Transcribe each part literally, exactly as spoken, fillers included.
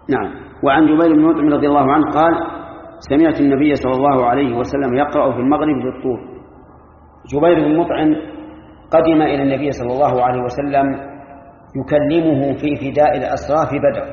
نعم. وعن جبير بن مطعم رضي الله عنه قال سمعت النبي صلى الله عليه وسلم يقرأ في المغرب بالطور. جبير بن مطعم قدم إلى النبي صلى الله عليه وسلم يكلمه في فداء الأسرى في بدر،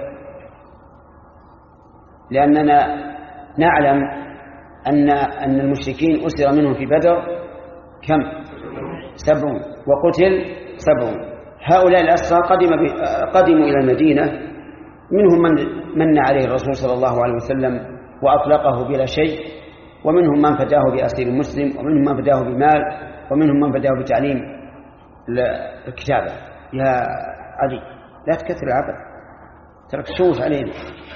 لأننا نعلم أن أن المشركين أسر منهم في بدر كم؟ سبعون، وقتل سبعون. هؤلاء الأسرى قدم قدموا إلى المدينة، منهم من من عليه الرسول صلى الله عليه وسلم وأطلقه بلا شيء، ومنهم من فداه بأسير المسلم، ومنهم من فداه بمال، ومنهم من فداه بتعليم الكتابة. يا علي لا تكثر العبث، ترك تشوش علينا،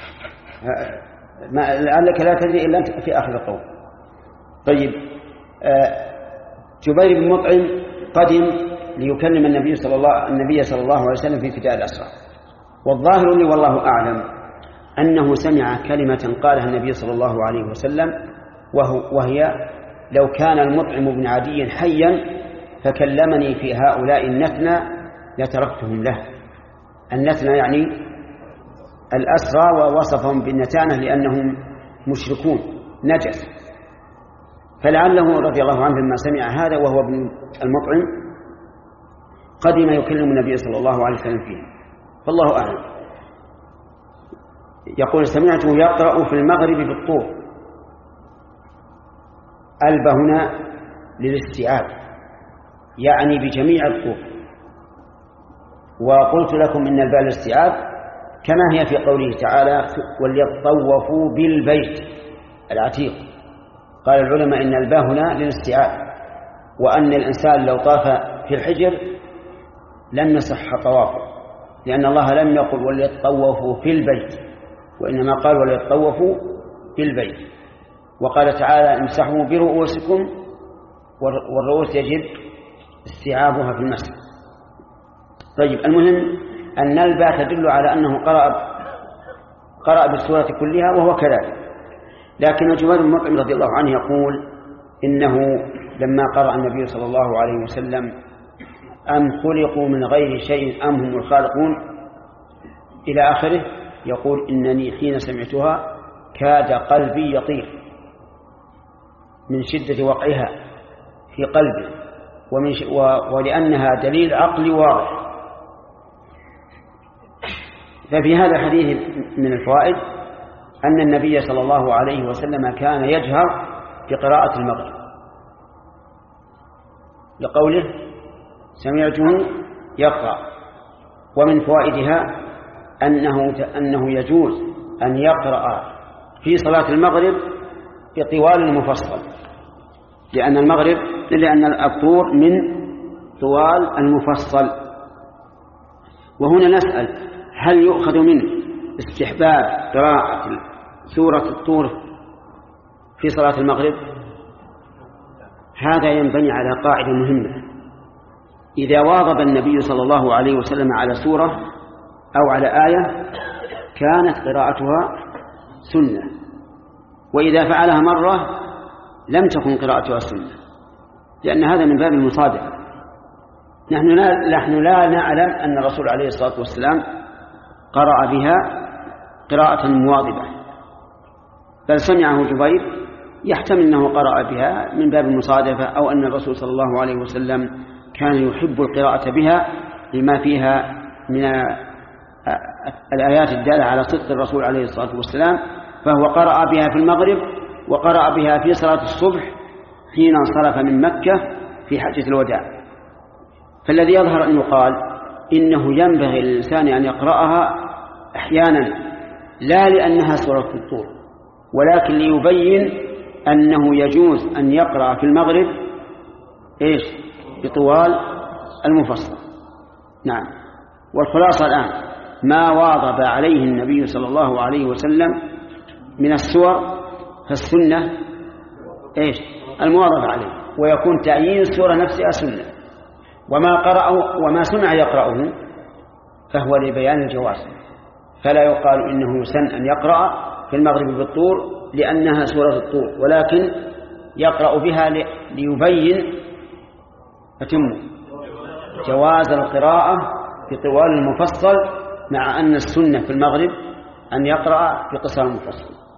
لعلك لا تدري إلا أنت في آخر القول. طيب، جبير بن مطعم قدم ليكلم النبي صلى الله النبي صلى الله عليه وسلم في فداء الأسرى، والظاهر لي والله أعلم أنه سمع كلمة قالها النبي صلى الله عليه وسلم، وهو وهي لو كان المطعم بن عدي حيا فكلمني في هؤلاء النتنى لتركتهم له. النتنى يعني الأسرى، ووصفهم بالنتانة لأنهم مشركون نجس. فلعله رضي الله عنه لما سمع هذا وهو ابن المطعم قدم يكلم النبي صلى الله عليه وسلم فيه، فالله أعلم. يقول سمعته يقرأ في المغرب بالطور. ألب هنا للاستيعاب، يعني بجميع الطور. وقلت لكم إن الباء للاستيعاب كما هي في قوله تعالى وليطوفوا بالبيت العتيق. قال العلماء إن الباء هنا للاستيعاب، وأن الإنسان لو طاف في الحجر لن يصح طوافه، لأن الله لم يقل وليطوفوا في البيت، وإنما قال وليطوفوا بالبيت. وقال تعالى امسحوا برؤوسكم، والرؤوس يجب استيعابها في المسح. طيب، المهم أن الباء تدل على أنه قرأ قرأ بالسورة كلها، وهو كذلك. لكن جبير بن مطعم رضي الله عنه يقول إنه لما قرأ النبي صلى الله عليه وسلم أم خلقوا من غير شيء أم هم الخالقون إلى آخره، يقول إنني حين سمعتها كاد قلبي يطير من شدة وقعها في قلبي، ومن ش... و... ولأنها دليل عقلي واضح. ففي هذا الحديث من الفوائد أن النبي صلى الله عليه وسلم كان يجهر بقراءة المغرب، لقوله سمعته يقرأ. ومن فوائدها أنه أنه يجوز أن يقرأ في صلاة المغرب بطوال المفصل، لأن المغرب لأن الطور من طوال المفصل. وهنا نسأل هل يؤخذ منه استحباب قراءة سورة الطور في صلاة المغرب؟ هذا ينبني على قاعدة مهمة: إذا واظب النبي صلى الله عليه وسلم على سورة أو على آية كانت قراءتها سنة، وإذا فعلها مرة لم تكن قراءتها سنة، لأن هذا من باب المصادفة. نحن لا, نحن لا نعلم أن الرسول عليه الصلاة والسلام قرأ بها قراءة مواظبة، بل سمعه جبير يحتمل أنه قرأ بها من باب المصادفة، أو أن الرسول صلى الله عليه وسلم كان يحب القراءة بها لما فيها من الآيات الدالة على صدق الرسول عليه الصلاة والسلام، فهو قرأ بها في المغرب وقرأ بها في صلاة الصبح حين انصرف من مكة في حجة الوداع. فالذي يظهر أن يقال إنه ينبغي للإنسان أن يقرأها أحيانا، لا لأنها سورة الطور، ولكن ليبين أنه يجوز أن يقرأ في المغرب إيش بطوال المفصل. نعم. والخلاصة الآن ما واظب عليه النبي صلى الله عليه وسلم من السور فالسنة إيش المواظبة عليه، ويكون تعيين السورة نفسها سنة، وما قرأه وما سمع يقرأه فهو لبيان الجواز، فلا يقال إنه يسن أن يقرأ في المغرب بالطور لأنها سورة الطور، ولكن يقرأ بها ليبين أتم جواز القراءة في طوال المفصل، مع أن السنة في المغرب أن يقرأ بقصار المفصل.